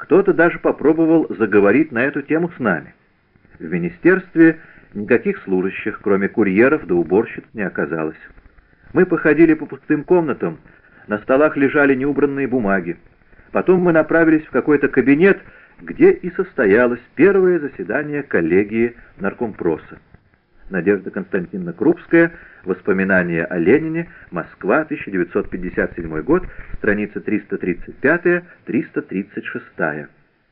Кто-то даже попробовал заговорить на эту тему с нами. В министерстве никаких служащих, кроме курьеров да уборщиц, не оказалось. Мы походили по пустым комнатам, на столах лежали неубранные бумаги. Потом мы направились в какой-то кабинет, где и состоялось первое заседание коллегии наркомпроса. Надежда Константиновна Крупская. Воспоминания о Ленине. Москва, 1957 год. Страница 335-336.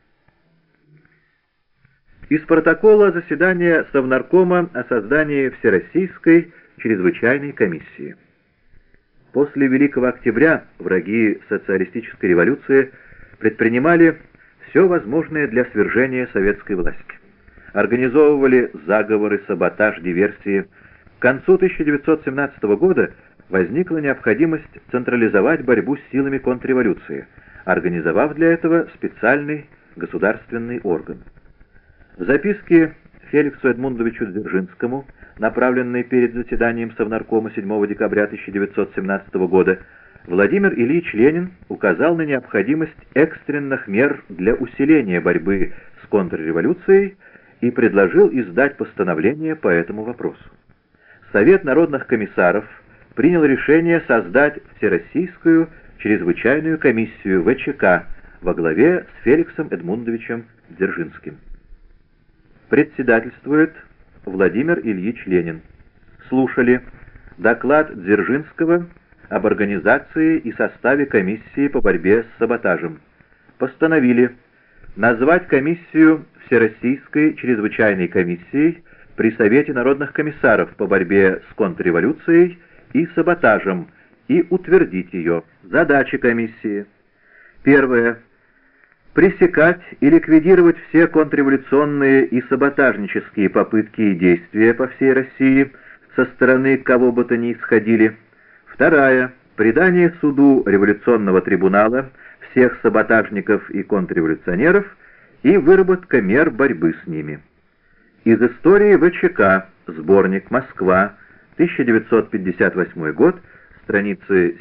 Из протокола заседания Совнаркома о создании Всероссийской чрезвычайной комиссии. После Великого Октября враги социалистической революции предпринимали все возможное для свержения советской власти. Организовывали заговоры, саботаж, диверсии. К концу 1917 года возникла необходимость централизовать борьбу с силами контрреволюции, организовав для этого специальный государственный орган. В записке Феликсу Эдмундовичу Дзержинскому, направленной перед заседанием Совнаркома 7 декабря 1917 года, Владимир Ильич Ленин указал на необходимость экстренных мер для усиления борьбы с контрреволюцией и предложил издать постановление по этому вопросу. Совет народных комиссаров принял решение создать Всероссийскую чрезвычайную комиссию ВЧК во главе с Феликсом Эдмундовичем Дзержинским. Председательствует Владимир Ильич Ленин. Слушали доклад Дзержинского об организации и составе комиссии по борьбе с саботажем. Постановили назвать комиссию Всероссийской чрезвычайной комиссией при Совете народных комиссаров по борьбе с контрреволюцией и саботажем и утвердить ее. Задачи комиссии. Первое. Пресекать и ликвидировать все контрреволюционные и саботажнические попытки и действия по всей России со стороны кого бы то ни исходили. Вторая. Предание суду революционного трибунала всех саботажников и контрреволюционеров и выработка мер борьбы с ними. Из истории ВЧК. Сборник. Москва. 1958 год. Страницы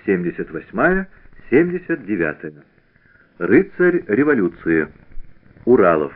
78-79. Рыцарь революции. Уралов.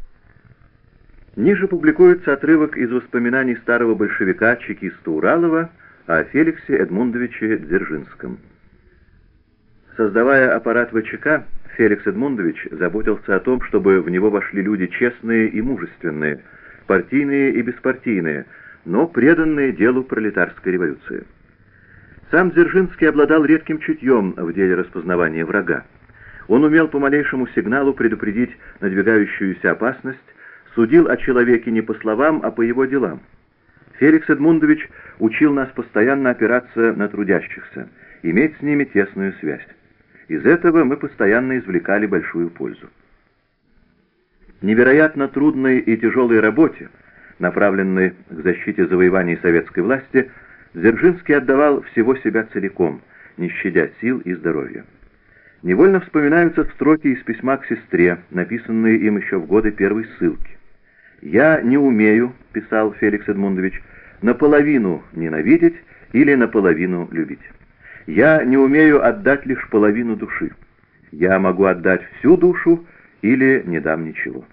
Ниже публикуется отрывок из воспоминаний старого большевика чекиста Уралова о Феликсе Эдмундовиче Дзержинском. Создавая аппарат ВЧК, Феликс Эдмундович заботился о том, чтобы в него вошли люди честные и мужественные, партийные и беспартийные, но преданные делу пролетарской революции. Сам Дзержинский обладал редким чутьем в деле распознавания врага. Он умел по малейшему сигналу предупредить надвигающуюся опасность, судил о человеке не по словам, а по его делам. Феликс Эдмундович учил нас постоянно опираться на трудящихся, иметь с ними тесную связь. Из этого мы постоянно извлекали большую пользу. Невероятно трудной и тяжелой работе, направленной к защите завоеваний советской власти, Дзержинский отдавал всего себя целиком, не щадя сил и здоровья. Невольно вспоминаются строки из письма к сестре, написанные им еще в годы первой ссылки. «Я не умею, — писал Феликс Эдмундович, — наполовину ненавидеть или наполовину любить. Я не умею отдать лишь половину души. Я могу отдать всю душу или не дам ничего».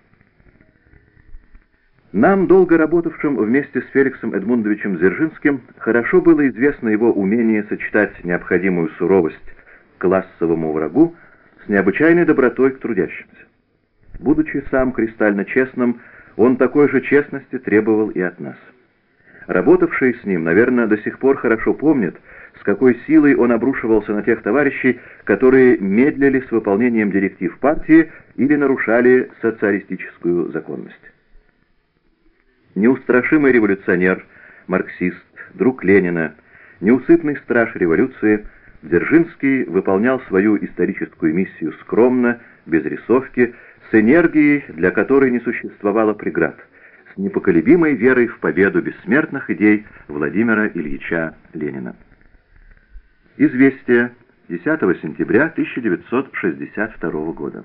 Нам, долго работавшим вместе с Феликсом Эдмундовичем Дзержинским, хорошо было известно его умение сочетать необходимую суровость к классовому врагу с необычайной добротой к трудящимся. Будучи сам кристально честным, он такой же честности требовал и от нас. Работавшие с ним, наверное, до сих пор хорошо помнят, с какой силой он обрушивался на тех товарищей, которые медлили с выполнением директив партии или нарушали социалистическую законность. Неустрашимый революционер, марксист, друг Ленина, неусыпный страж революции, Дзержинский выполнял свою историческую миссию скромно, без рисовки, с энергией, для которой не существовало преград, с непоколебимой верой в победу бессмертных идей Владимира Ильича Ленина. Известие. 10 сентября 1962 года.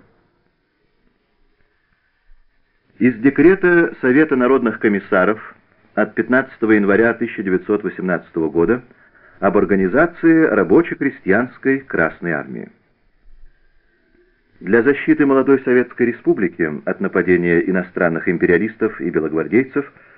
Из декрета Совета народных комиссаров от 15 января 1918 года об организации рабоче-крестьянской Красной армии. Для защиты молодой Советской Республики от нападения иностранных империалистов и белогвардейцев